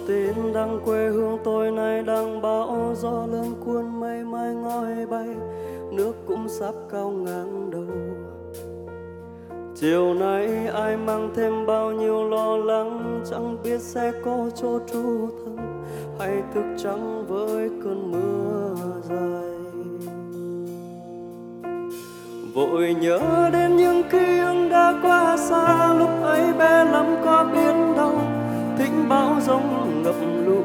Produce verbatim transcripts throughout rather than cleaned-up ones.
tin rằng quê hương tôi nay đang bão gió lớn cuốn mây mai ngói bay, nước cũng sắp cao ngang đầu. Chiều nay ai mang thêm bao nhiêu lo lắng, chẳng biết sẽ có chỗ trú thân hay thức trắng với cơn mưa dài. Vội nhớ đến những ký ức đã qua xa, lúc ấy bé lắm có biết đâu thích bão giông ngập lũ.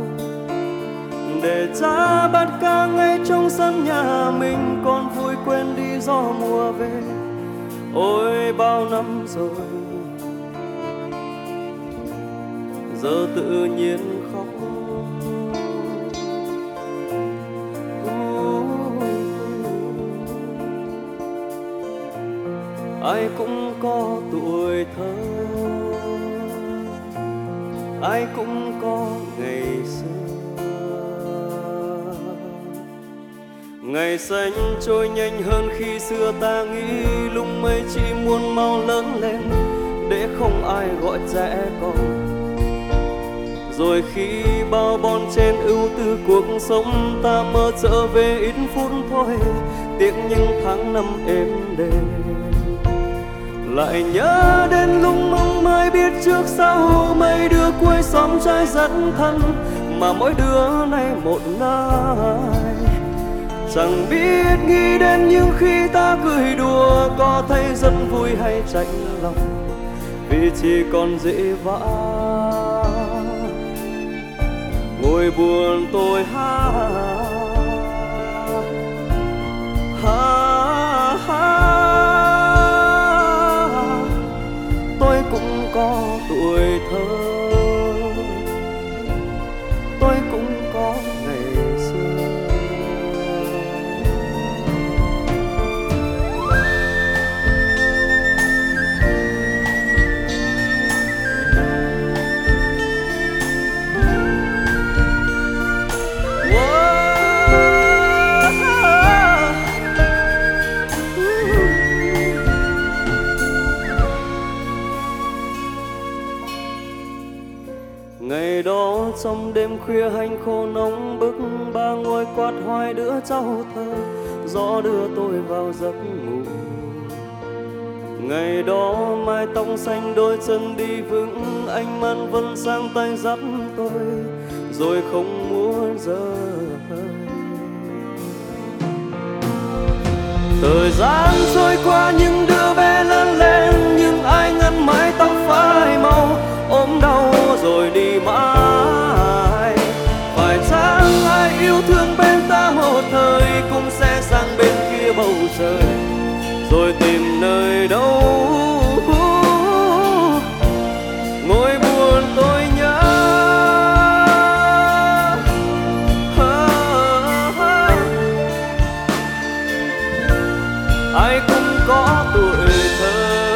Để cha bắt cá ngay trong sân nhà mình, con vui quên đi gió mùa về. Ôi bao năm rồi giờ tự nhiên khóc. Ai cũng có tuổi thơ, ai cũng có ngày xưa. Ngày xanh trôi nhanh hơn khi xưa ta nghĩ, lúc mấy chỉ muốn mau lớn lên để không ai gọi trẻ con. Rồi khi bao bon trên ưu tư cuộc sống, ta mơ trở về ít phút thôi, tiếc những tháng năm êm đềm. Lại nhớ đến lúc mong mới biết trước sau, mấy đứa cuối xóm trai rất thân, mà mỗi đứa nay một nơi. Chẳng biết nghĩ đến những khi ta cười đùa, có thấy rất vui hay chạnh lòng, vì chỉ còn dễ vã ngồi buồn tôi hát. Ha, ha. Tôi cũng có tuổi thơ, tôi cũng có ngày xưa. Ngày đó trong đêm khuya hành khô nóng bức, ba ngồi quạt hoài đứa cháu thơ, gió đưa tôi vào giấc ngủ. Ngày đó mái tóc xanh đôi chân đi vững, anh man vân sang tay dắt tôi, rồi không muốn rời. Thời gian trôi qua những đứa bé lớn lên, nhưng ai ngăn mái tóc phai màu, ôm đau rồi đi mãi. Phải chăng ai yêu thương bên ta một thời, cũng sẽ sang bên kia bầu trời, rồi tìm nơi đâu ngồi buồn tôi nhớ. Ai cũng có tuổi thơ,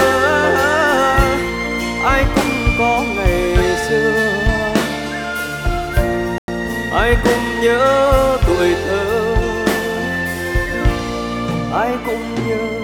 ai cũng có ngày xưa, ai cũng nhớ tuổi thơ, ai cũng nhớ